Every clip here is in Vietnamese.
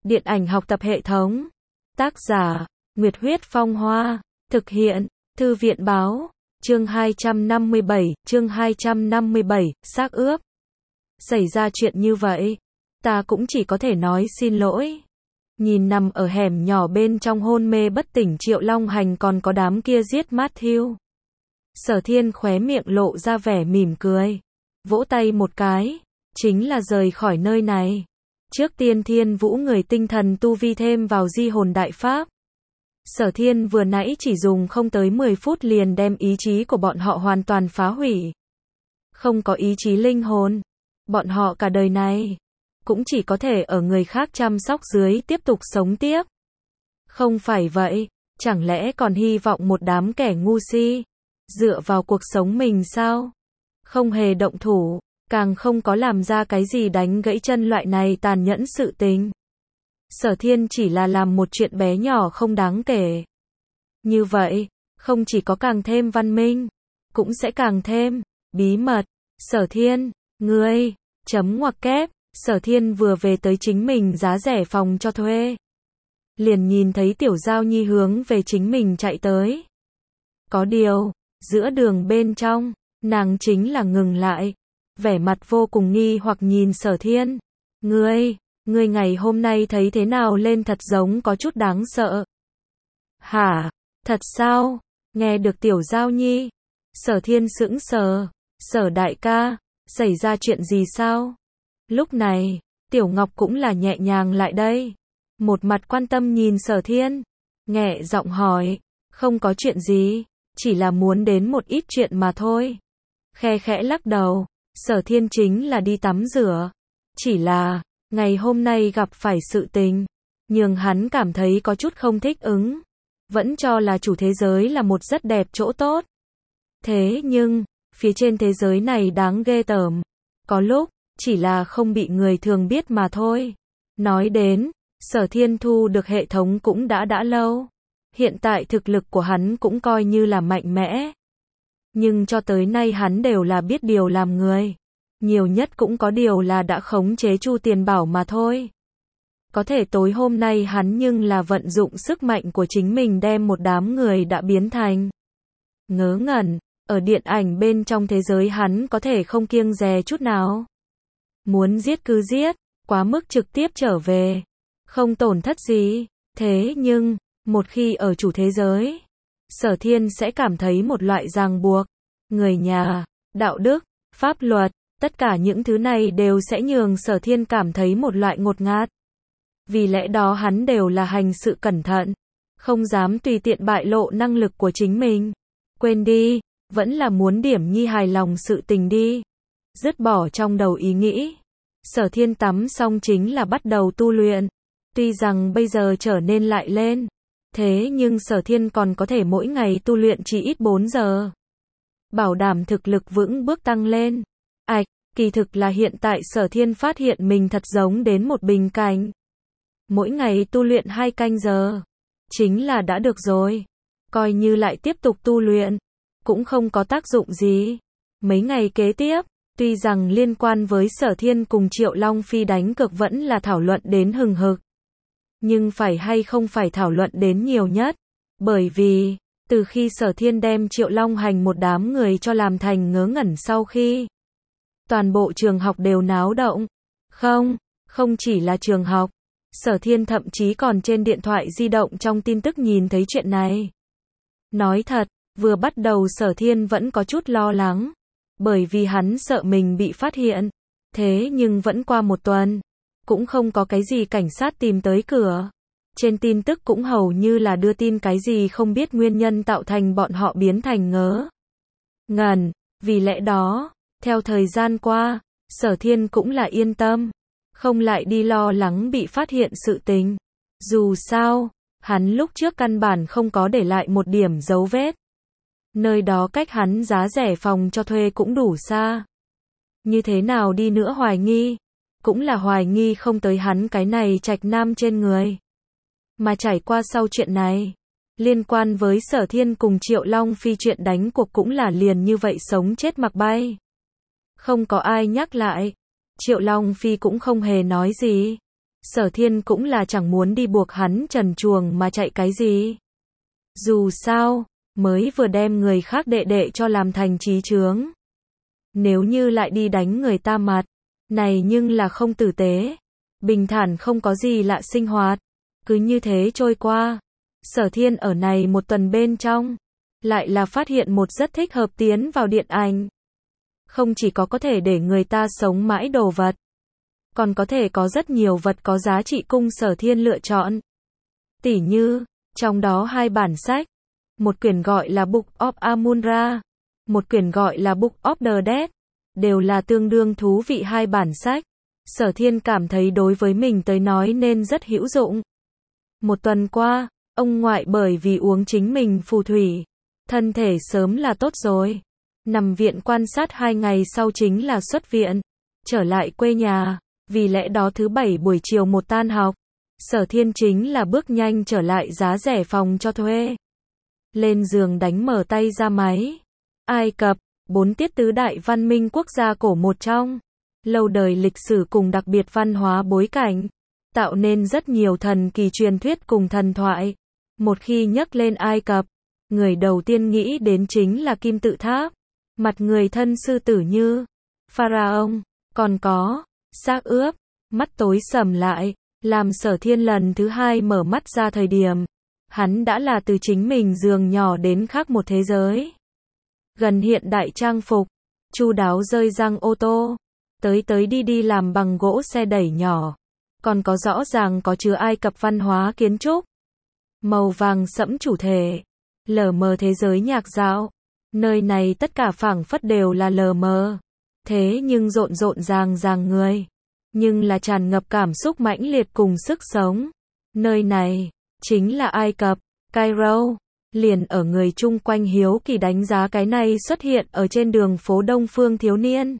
Điện ảnh học tập hệ thống. Tác giả, Nguyệt Huyết Phong Hoa. Thực hiện, Thư viện Báo. Chương 257, xác ướp. Xảy ra chuyện như vậy, ta cũng chỉ có thể nói xin lỗi. Nhìn nằm ở hẻm nhỏ bên trong hôn mê bất tỉnh Triệu Long Hành còn có đám kia giết Matthew. Sở Thiên khóe miệng lộ ra vẻ mỉm cười. Vỗ tay một cái, chính là rời khỏi nơi này. Trước tiên Thiên Vũ người tinh thần tu vi thêm vào di hồn đại pháp. Sở Thiên vừa nãy chỉ dùng không tới 10 phút liền đem ý chí của bọn họ hoàn toàn phá hủy. Không có ý chí linh hồn, bọn họ cả đời này cũng chỉ có thể ở người khác chăm sóc dưới tiếp tục sống tiếp. Không phải vậy, chẳng lẽ còn hy vọng một đám kẻ ngu si dựa vào cuộc sống mình sao? Không hề động thủ, càng không có làm ra cái gì đánh gãy chân loại này tàn nhẫn sự tình. Sở Thiên chỉ là làm một chuyện bé nhỏ không đáng kể. Như vậy, không chỉ có càng thêm văn minh, cũng sẽ càng thêm bí mật. Sở Thiên, ngươi, chấm ngoặc kép, Sở Thiên vừa về tới chính mình giá rẻ phòng cho thuê. Liền nhìn thấy Tiểu Giao Nhi hướng về chính mình chạy tới. Có điều, giữa đường bên trong, nàng chính là ngừng lại. Vẻ mặt vô cùng nghi hoặc nhìn Sở Thiên. Ngươi ngày hôm nay thấy thế nào lên thật giống có chút đáng sợ. Hả? Thật sao? Nghe được Tiểu Giao Nhi. Sở Thiên sững sờ. Sở đại ca, xảy ra chuyện gì sao? Lúc này, Tiểu Ngọc cũng là nhẹ nhàng lại đây. Một mặt quan tâm nhìn Sở Thiên. Nhẹ giọng hỏi. Không có chuyện gì, chỉ là muốn đến một ít chuyện mà thôi. Khe khẽ lắc đầu. Sở Thiên chính là đi tắm rửa. Chỉ là, ngày hôm nay gặp phải sự tình, nhưng hắn cảm thấy có chút không thích ứng. Vẫn cho là chủ thế giới là một rất đẹp chỗ tốt. Thế nhưng, phía trên thế giới này đáng ghê tởm. Có lúc, chỉ là không bị người thường biết mà thôi. Nói đến, Sở Thiên thu được hệ thống cũng đã lâu. Hiện tại thực lực của hắn cũng coi như là mạnh mẽ. Nhưng cho tới nay hắn đều là biết điều làm người. Nhiều nhất cũng có điều là đã khống chế Chu Tiền Bảo mà thôi. Có thể tối hôm nay hắn nhưng là vận dụng sức mạnh của chính mình đem một đám người đã biến thành ngớ ngẩn. Ở điện ảnh bên trong thế giới hắn có thể không kiêng dè chút nào. Muốn giết cứ giết, quá mức trực tiếp trở về. Không tổn thất gì. Thế nhưng, một khi ở chủ thế giới, Sở Thiên sẽ cảm thấy một loại ràng buộc. Người nhà, đạo đức, pháp luật, tất cả những thứ này đều sẽ nhường Sở Thiên cảm thấy một loại ngột ngạt. Vì lẽ đó hắn đều là hành sự cẩn thận. Không dám tùy tiện bại lộ năng lực của chính mình. Quên đi, vẫn là muốn điểm nhi hài lòng sự tình đi. Dứt bỏ trong đầu ý nghĩ. Sở Thiên tắm xong chính là bắt đầu tu luyện. Tuy rằng bây giờ trở nên lại lên. Thế nhưng Sở Thiên còn có thể mỗi ngày tu luyện chỉ ít 4 giờ. Bảo đảm thực lực vững bước tăng lên. Kỳ thực là hiện tại Sở Thiên phát hiện mình thật giống đến một bình cảnh. Mỗi ngày tu luyện 2 canh giờ. Chính là đã được rồi. Coi như lại tiếp tục tu luyện. Cũng không có tác dụng gì. Mấy ngày kế tiếp, tuy rằng liên quan với Sở Thiên cùng Triệu Long Phi đánh cược vẫn là thảo luận đến hừng hực. Nhưng phải hay không phải thảo luận đến nhiều nhất. Bởi vì, từ khi Sở Thiên đem Triệu Long Hành một đám người cho làm thành ngớ ngẩn sau khi toàn bộ trường học đều náo động. Không chỉ là trường học. Sở Thiên thậm chí còn trên điện thoại di động trong tin tức nhìn thấy chuyện này. Nói thật, vừa bắt đầu Sở Thiên vẫn có chút lo lắng. Bởi vì hắn sợ mình bị phát hiện. Thế nhưng vẫn qua một tuần. Cũng không có cái gì cảnh sát tìm tới cửa. Trên tin tức cũng hầu như là đưa tin cái gì không biết nguyên nhân tạo thành bọn họ biến thành ngớ ngẩn. Vì lẽ đó, theo thời gian qua, Sở Thiên cũng là yên tâm. Không lại đi lo lắng bị phát hiện sự tình. Dù sao, hắn lúc trước căn bản không có để lại một điểm dấu vết. Nơi đó cách hắn giá rẻ phòng cho thuê cũng đủ xa. Như thế nào đi nữa hoài nghi, cũng là hoài nghi không tới hắn cái này trạch nam trên người. Mà trải qua sau chuyện này, liên quan với Sở Thiên cùng Triệu Long Phi chuyện đánh cuộc cũng là liền như vậy sống chết mặc bay. Không có ai nhắc lại. Triệu Long Phi cũng không hề nói gì. Sở Thiên cũng là chẳng muốn đi buộc hắn trần truồng mà chạy cái gì. Dù sao, mới vừa đem người khác đệ đệ cho làm thành chí chướng. Nếu như lại đi đánh người ta mặt, này nhưng là không tử tế. Bình thản không có gì lạ sinh hoạt, cứ như thế trôi qua. Sở Thiên ở này một tuần bên trong, lại là phát hiện một rất thích hợp tiến vào điện ảnh. Không chỉ có thể để người ta sống mãi đồ vật, còn có thể có rất nhiều vật có giá trị cung Sở Thiên lựa chọn. Tỉ như, trong đó 2 bản sách, một quyển gọi là Book of Amun-Ra, một quyển gọi là Book of the Dead, đều là tương đương thú vị 2 bản sách. Sở Thiên cảm thấy đối với mình tới nói nên rất hữu dụng. Một tuần qua, ông ngoại bởi vì uống chính mình phù thủy, thân thể sớm là tốt rồi. Nằm viện quan sát 2 ngày sau chính là xuất viện, trở lại quê nhà, vì lẽ đó thứ 7 buổi chiều một tan học, Sở Thiên chính là bước nhanh trở lại giá rẻ phòng cho thuê. Lên giường đánh mở tay ra máy. Ai Cập, 4 tiết tứ đại văn minh quốc gia cổ một trong, lâu đời lịch sử cùng đặc biệt văn hóa bối cảnh, tạo nên rất nhiều thần kỳ truyền thuyết cùng thần thoại. Một khi nhắc lên Ai Cập, người đầu tiên nghĩ đến chính là kim tự tháp, mặt người thân sư tử như Pharaoh, còn có xác ướp, mắt tối sầm lại, làm Sở Thiên lần thứ 2 mở mắt ra thời điểm, hắn đã là từ chính mình giường nhỏ đến khác một thế giới. Gần hiện đại trang phục, chu đáo rơi răng ô tô, tới đi làm bằng gỗ xe đẩy nhỏ, còn có rõ ràng có chứa Ai Cập văn hóa kiến trúc. Màu vàng sẫm chủ thể, lờ mờ thế giới nhạc dạo, nơi này tất cả phảng phất đều là lờ mờ, thế nhưng rộn ràng người, nhưng là tràn ngập cảm xúc mãnh liệt cùng sức sống. Nơi này, chính là Ai Cập, Cairo. Liền ở người chung quanh hiếu kỳ đánh giá cái này xuất hiện ở trên đường phố Đông Phương thiếu niên.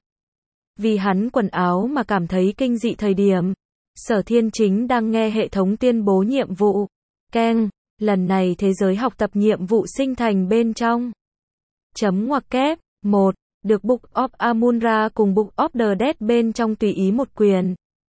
Vì hắn quần áo mà cảm thấy kinh dị thời điểm, Sở Thiên chính đang nghe hệ thống tuyên bố nhiệm vụ. Keng, lần này thế giới học tập nhiệm vụ sinh thành bên trong. Chấm ngoặc kép, 1. Được Book of Amun-Ra cùng Book of the Dead bên trong tùy ý một quyền.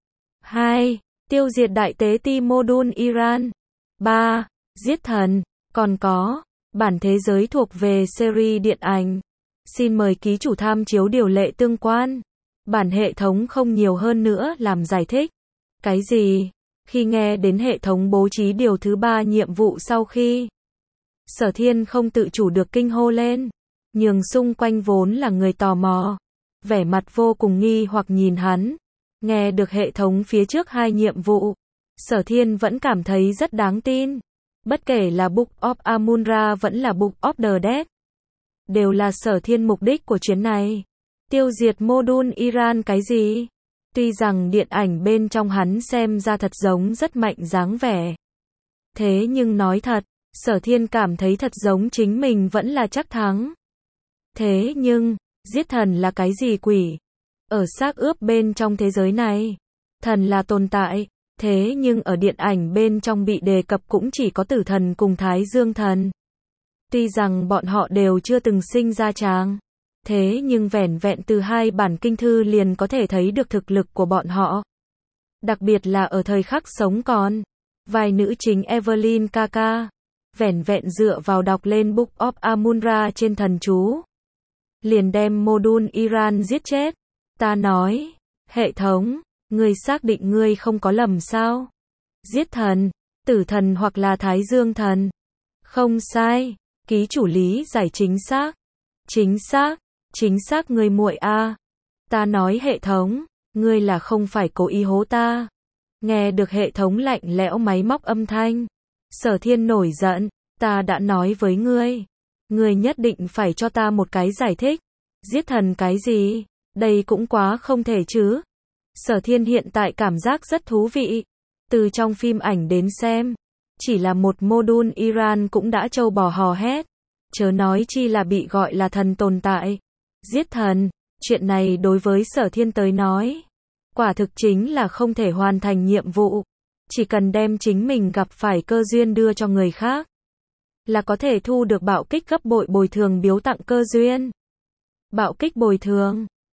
2. Tiêu diệt đại tế ti Modun Iran. 3. Giết thần. Còn có, bản thế giới thuộc về series điện ảnh. Xin mời ký chủ tham chiếu điều lệ tương quan. Bản hệ thống không nhiều hơn nữa làm giải thích. Cái gì? Khi nghe đến hệ thống bố trí điều thứ 3 nhiệm vụ sau khi, Sở Thiên không tự chủ được kinh hô lên, nhường xung quanh vốn là người tò mò, vẻ mặt vô cùng nghi hoặc nhìn hắn. Nghe được hệ thống phía trước 2 nhiệm vụ, Sở Thiên vẫn cảm thấy rất đáng tin. Bất kể là Book of Amun-Ra vẫn là Book of the Dead, đều là Sở Thiên mục đích của chuyến này. Tiêu diệt Modun Iran cái gì? Tuy rằng điện ảnh bên trong hắn xem ra thật giống rất mạnh dáng vẻ. Thế nhưng nói thật, Sở Thiên cảm thấy thật giống chính mình vẫn là chắc thắng. Thế nhưng, giết thần là cái gì quỷ? Ở xác ướp bên trong thế giới này, thần là tồn tại. Thế nhưng ở điện ảnh bên trong bị đề cập cũng chỉ có tử thần cùng Thái Dương thần. Tuy rằng bọn họ đều chưa từng sinh ra tràng, thế nhưng vẻn vẹn từ 2 bản kinh thư liền có thể thấy được thực lực của bọn họ. Đặc biệt là ở thời khắc sống còn, vai nữ chính Evelyn Kaka, vẻn vẹn dựa vào đọc lên Book of Amun-Ra trên thần chú, liền đem Modun Iran giết chết. Ta nói, hệ thống, ngươi xác định ngươi không có lầm sao? Giết thần, tử thần hoặc là Thái Dương thần. Không sai, ký chủ lý giải chính xác. Chính xác ngươi muội a. Ta nói hệ thống, ngươi là không phải cố ý hố ta. Nghe được hệ thống lạnh lẽo máy móc âm thanh, Sở Thiên nổi giận, ta đã nói với ngươi, ngươi nhất định phải cho ta một cái giải thích. Giết thần cái gì? Đây cũng quá không thể chứ. Sở Thiên hiện tại cảm giác rất thú vị. Từ trong phim ảnh đến xem, chỉ là một Modun Iran cũng đã trâu bò hò hét. Chớ nói chi là bị gọi là thần tồn tại. Giết thần, chuyện này đối với Sở Thiên tới nói, quả thực chính là không thể hoàn thành nhiệm vụ. Chỉ cần đem chính mình gặp phải cơ duyên đưa cho người khác, là có thể thu được bạo kích gấp bội bồi thường biếu tặng cơ duyên. Bạo kích bồi thường,